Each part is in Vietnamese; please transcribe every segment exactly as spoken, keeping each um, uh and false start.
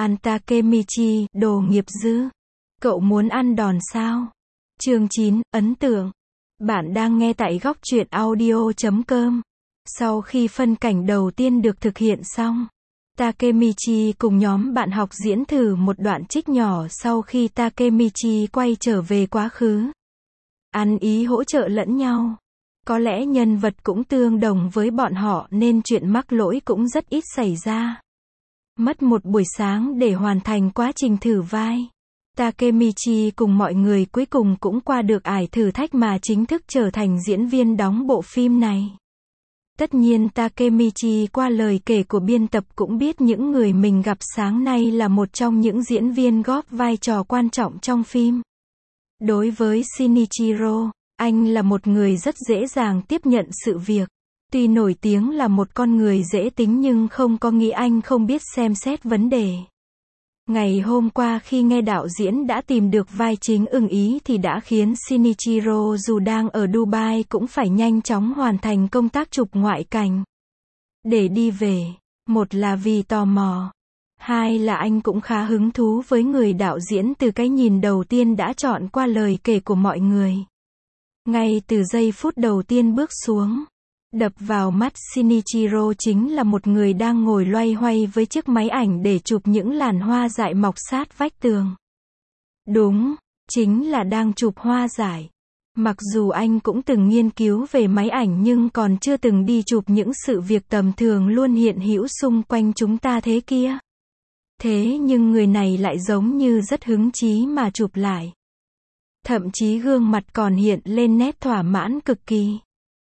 Ăn Takemichi, đồ nghiệp dư. Cậu muốn ăn đòn sao? Chương chín, ấn tượng. Bạn đang nghe tại góc truyện audio chấm com. Sau khi phân cảnh đầu tiên được thực hiện xong, Takemichi cùng nhóm bạn học diễn thử một đoạn trích nhỏ sau khi Takemichi quay trở về quá khứ. Ăn ý hỗ trợ lẫn nhau. Có lẽ nhân vật cũng tương đồng với bọn họ nên chuyện mắc lỗi cũng rất ít xảy ra. Mất một buổi sáng để hoàn thành quá trình thử vai. Takemichi cùng mọi người cuối cùng cũng qua được ải thử thách mà chính thức trở thành diễn viên đóng bộ phim này. Tất nhiên Takemichi qua lời kể của biên tập cũng biết những người mình gặp sáng nay là một trong những diễn viên góp vai trò quan trọng trong phim. Đối với Shinichiro, anh là một người rất dễ dàng tiếp nhận sự việc. Tuy nổi tiếng là một con người dễ tính nhưng không có nghĩa anh không biết xem xét vấn đề. Ngày hôm qua khi nghe đạo diễn đã tìm được vai chính ưng ý thì đã khiến Shinichiro dù đang ở Dubai cũng phải nhanh chóng hoàn thành công tác chụp ngoại cảnh. Để đi về, một là vì tò mò, hai là anh cũng khá hứng thú với người đạo diễn từ cái nhìn đầu tiên đã chọn qua lời kể của mọi người. Ngay từ giây phút đầu tiên bước xuống, đập vào mắt Shinichiro chính là một người đang ngồi loay hoay với chiếc máy ảnh để chụp những làn hoa dại mọc sát vách tường. Đúng, chính là đang chụp hoa dại. Mặc dù anh cũng từng nghiên cứu về máy ảnh nhưng còn chưa từng đi chụp những sự việc tầm thường luôn hiện hữu xung quanh chúng ta thế kia. Thế nhưng người này lại giống như rất hứng chí mà chụp lại. Thậm chí gương mặt còn hiện lên nét thỏa mãn cực kỳ.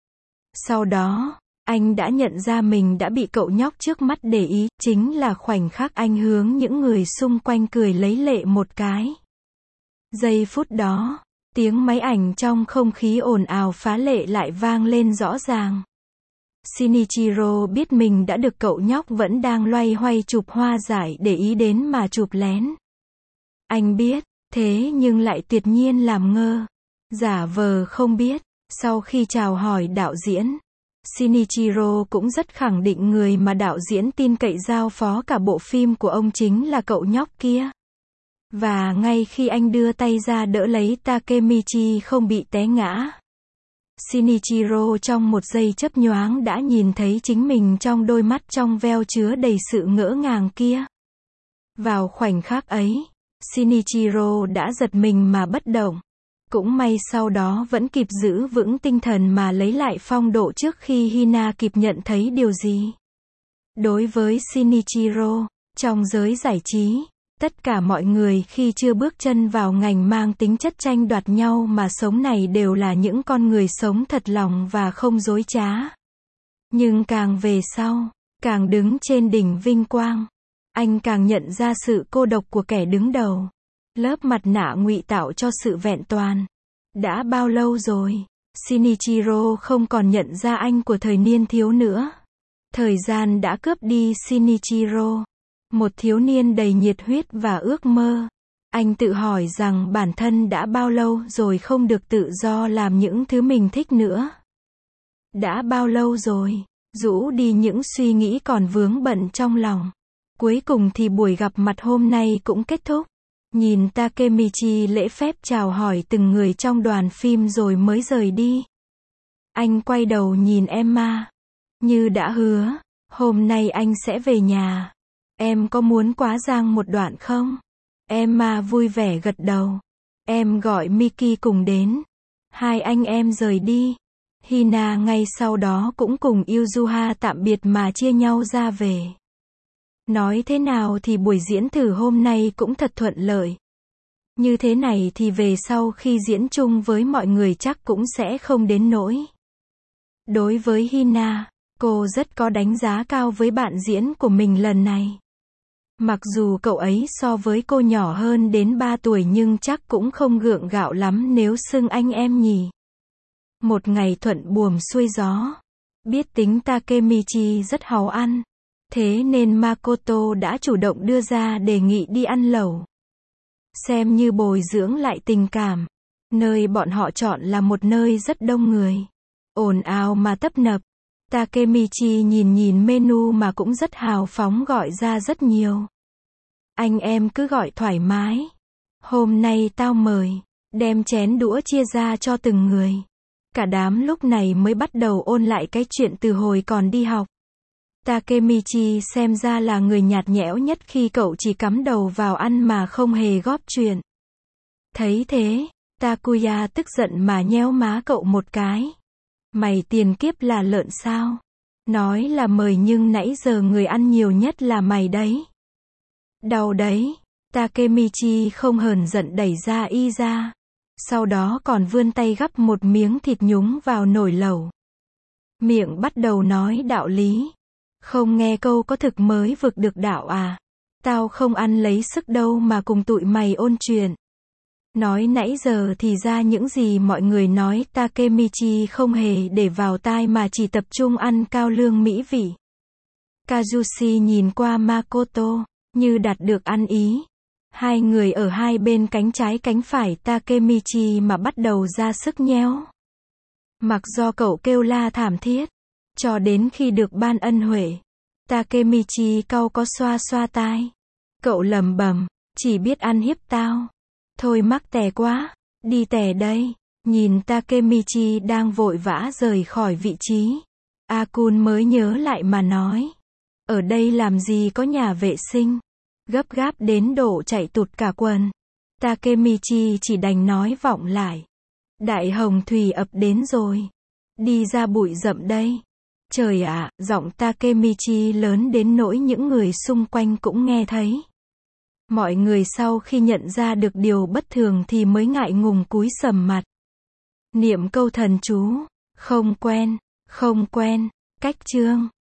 Sau đó, anh đã nhận ra mình đã bị cậu nhóc trước mắt để ý, chính là khoảnh khắc anh hướng những người xung quanh cười lấy lệ một cái. Giây phút đó, tiếng máy ảnh trong không khí ồn ào phá lệ lại vang lên rõ ràng. Shinichiro biết mình đã được cậu nhóc vẫn đang loay hoay chụp hoa dại để ý đến mà chụp lén. Anh biết, thế nhưng lại tuyệt nhiên làm ngơ, giả vờ không biết. Sau khi chào hỏi đạo diễn, Shinichiro cũng rất khẳng định người mà đạo diễn tin cậy giao phó cả bộ phim của ông chính là cậu nhóc kia. Và ngay khi anh đưa tay ra đỡ lấy Takemichi không bị té ngã, Shinichiro trong một giây chớp nhoáng đã nhìn thấy chính mình trong đôi mắt trong veo chứa đầy sự ngỡ ngàng kia. Vào khoảnh khắc ấy, Shinichiro đã giật mình mà bất động. Cũng may sau đó vẫn kịp giữ vững tinh thần mà lấy lại phong độ trước khi Hina kịp nhận thấy điều gì. Đối với Shinichiro, trong giới giải trí, tất cả mọi người khi chưa bước chân vào ngành mang tính chất tranh đoạt nhau mà sống này đều là những con người sống thật lòng và không dối trá. Nhưng càng về sau, càng đứng trên đỉnh vinh quang, anh càng nhận ra sự cô độc của kẻ đứng đầu. Lớp mặt nạ ngụy tạo cho sự vẹn toàn. Đã bao lâu rồi, Shinichiro không còn nhận ra anh của thời niên thiếu nữa. Thời gian đã cướp đi Shinichiro, một thiếu niên đầy nhiệt huyết và ước mơ. Anh tự hỏi rằng bản thân đã bao lâu rồi không được tự do làm những thứ mình thích nữa. Đã bao lâu rồi, rũ đi những suy nghĩ còn vướng bận trong lòng. Cuối cùng thì buổi gặp mặt hôm nay cũng kết thúc. Nhìn Takemichi lễ phép chào hỏi từng người trong đoàn phim rồi mới rời đi. Anh quay đầu nhìn Emma. Như đã hứa, hôm nay anh sẽ về nhà. Em có muốn quá giang một đoạn không? Emma vui vẻ gật đầu. Em gọi Miki cùng đến. Hai anh em rời đi. Hina ngay sau đó cũng cùng Yuzuha tạm biệt mà chia nhau ra về. Nói thế nào thì buổi diễn thử hôm nay cũng thật thuận lợi. Như thế này thì về sau khi diễn chung với mọi người chắc cũng sẽ không đến nỗi. Đối với Hina, cô rất có đánh giá cao với bạn diễn của mình lần này. Mặc dù cậu ấy so với cô nhỏ hơn đến ba tuổi nhưng chắc cũng không gượng gạo lắm nếu xưng anh em nhỉ. Một ngày thuận buồm xuôi gió. Biết tính Takemichi rất háo ăn. Thế nên Makoto đã chủ động đưa ra đề nghị đi ăn lẩu. Xem như bồi dưỡng lại tình cảm. Nơi bọn họ chọn là một nơi rất đông người. Ồn ào mà tấp nập. Takemichi nhìn nhìn menu mà cũng rất hào phóng gọi ra rất nhiều. Anh em cứ gọi thoải mái. Hôm nay tao mời. Đem chén đũa chia ra cho từng người. Cả đám lúc này mới bắt đầu ôn lại cái chuyện từ hồi còn đi học. Takemichi xem ra là người nhạt nhẽo nhất khi cậu chỉ cắm đầu vào ăn mà không hề góp chuyện. Thấy thế, Takuya tức giận mà nhéo má cậu một cái. Mày tiền kiếp là lợn sao? Nói là mời nhưng nãy giờ người ăn nhiều nhất là mày đấy. Đau đấy. Takemichi không hờn giận đẩy ra y ra. Sau đó còn vươn tay gắp một miếng thịt nhúng vào nồi lẩu. Miệng bắt đầu nói đạo lý. Không nghe câu có thực mới vực được đạo à? Tao không ăn lấy sức đâu mà cùng tụi mày ôn chuyện. Nói nãy giờ thì ra những gì mọi người nói Takemichi không hề để vào tai mà chỉ tập trung ăn cao lương mỹ vị. Kazushi nhìn qua Makoto, như đạt được ăn ý. Hai người ở hai bên cánh trái cánh phải Takemichi mà bắt đầu ra sức nhéo. Mặc do cậu kêu la thảm thiết, cho đến khi được ban ân huệ, Takemichi cau có xoa xoa tai. Cậu lẩm bẩm, chỉ biết ăn hiếp tao. Thôi mắc tè quá, đi tè đây. Nhìn Takemichi đang vội vã rời khỏi vị trí. Akun mới nhớ lại mà nói. Ở đây làm gì có nhà vệ sinh. Gấp gáp đến độ chạy tụt cả quần. Takemichi chỉ đành nói vọng lại. Đại hồng thủy ập đến rồi. Đi ra bụi rậm đây. Trời ạ, giọng Takemichi lớn đến nỗi những người xung quanh cũng nghe thấy. Mọi người sau khi nhận ra được điều bất thường thì mới ngại ngùng cúi sầm mặt. Niệm câu thần chú. Không quen, không quen, cách chương.